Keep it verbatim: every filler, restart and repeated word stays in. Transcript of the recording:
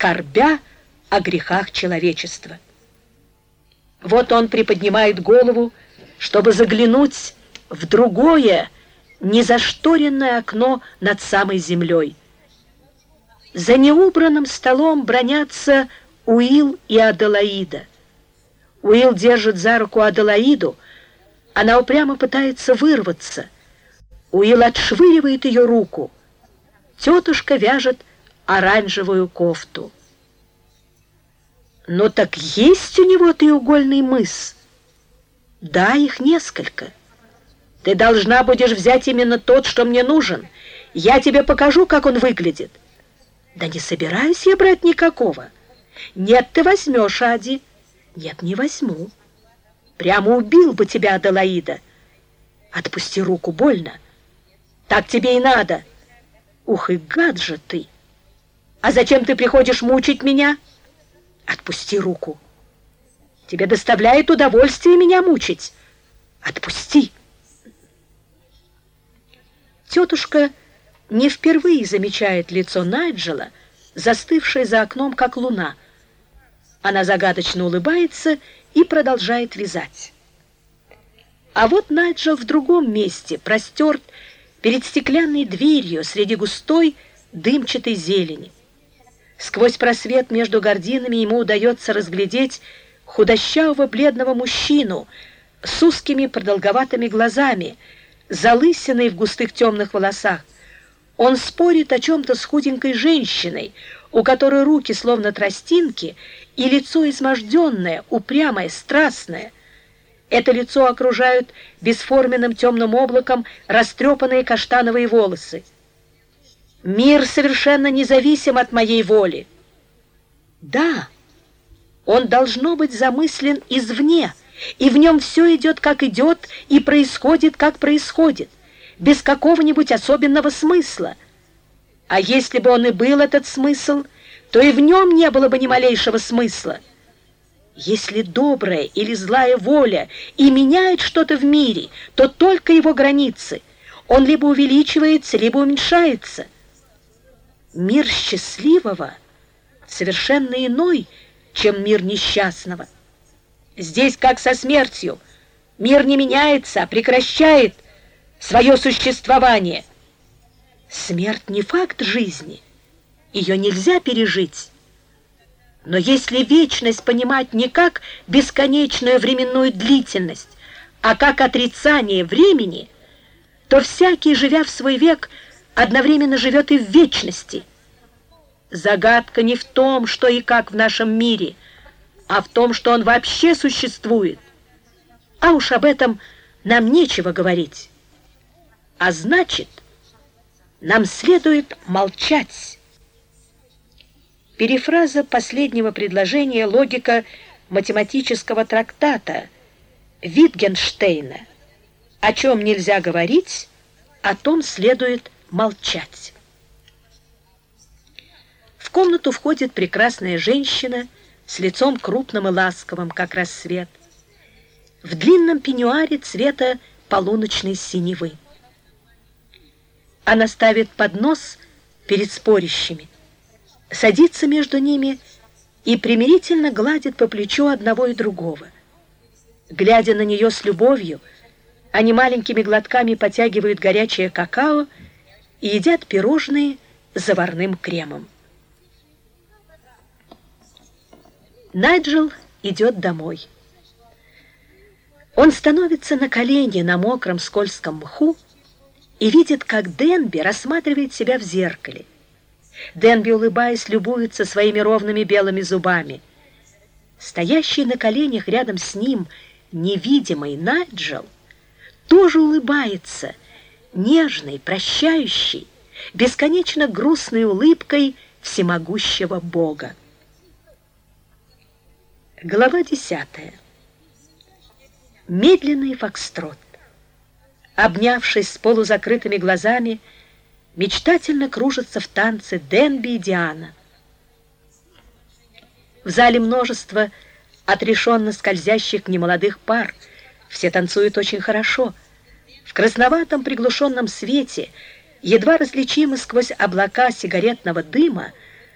скорбя о грехах человечества. Вот он приподнимает голову, чтобы заглянуть в другое, незашторенное окно над самой землей. За неубранным столом бранятся Уилл и Аделаида. Уилл держит за руку Аделаиду, она упрямо пытается вырваться. Уилл отшвыривает ее руку. Тетушка вяжет оранжевую кофту. «Ну так есть у него треугольный мыс?» «Да, их несколько. Ты должна будешь взять именно тот, что мне нужен. Я тебе покажу, как он выглядит». «Да не собираюсь я брать никакого». «Нет, ты возьмешь, Ади». «Нет, не возьму». «Прямо убил бы тебя, Аделаида». «Отпусти руку, больно». «Так тебе и надо». «Ух и гад же ты! А зачем ты приходишь мучить меня?» «Отпусти руку». «Тебе доставляет удовольствие меня мучить». «Отпусти». Тетушка не впервые замечает лицо Найджела, застывшее за окном, как луна. Она загадочно улыбается и продолжает вязать. А вот Найджел в другом месте, простерт перед стеклянной дверью среди густой дымчатой зелени. Сквозь просвет между гардинами ему удается разглядеть худощавого бледного мужчину с узкими продолговатыми глазами, залысиной в густых темных волосах. Он спорит о чем-то с худенькой женщиной, у которой руки словно тростинки и лицо изможденное, упрямое, страстное. Это лицо окружают бесформенным темным облаком растрепанные каштановые волосы. «Мир совершенно независим от моей воли». Да, он должно быть замыслен извне, и в нем все идет, как идет, и происходит, как происходит, без какого-нибудь особенного смысла. А если бы он и был этот смысл, то и в нем не было бы ни малейшего смысла. Если добрая или злая воля и меняет что-то в мире, то только его границы. Он либо увеличивается, либо уменьшается. Мир счастливого совершенно иной, чем мир несчастного. Здесь, как со смертью, мир не меняется, а прекращает свое существование. Смерть не факт жизни, ее нельзя пережить. Но если вечность понимать не как бесконечную временную длительность, а как отрицание времени, то всякий, живя в свой век, одновременно живет и в вечности. Загадка не в том, что и как в нашем мире, а в том, что он вообще существует. А уж об этом нам нечего говорить. А значит, нам следует молчать. Перефраза последнего предложения логика математического трактата Витгенштейна. О чем нельзя говорить, о том следует молчать. В комнату входит прекрасная женщина с лицом крупным и ласковым, как рассвет, в длинном пеньюаре цвета полуночной синевы. Она ставит поднос перед спорящими, садится между ними и примирительно гладит по плечу одного и другого. Глядя на нее с любовью, они маленькими глотками потягивают горячее какао и едят пирожные с заварным кремом. Найджел идет домой. Он становится на колени на мокром скользком мху и видит, как Денби рассматривает себя в зеркале. Денби, улыбаясь, любуется своими ровными белыми зубами. Стоящий на коленях рядом с ним невидимый Найджел тоже улыбается, нежной, прощающей, бесконечно грустной улыбкой всемогущего Бога. Глава десятая. Медленный фокстрот. Обнявшись с полузакрытыми глазами, мечтательно кружатся в танце Денби и Диана. В зале множество отрешенно скользящих немолодых пар. Все танцуют очень хорошо. В красноватом приглушенном свете, едва различимы сквозь облака сигаретного дыма,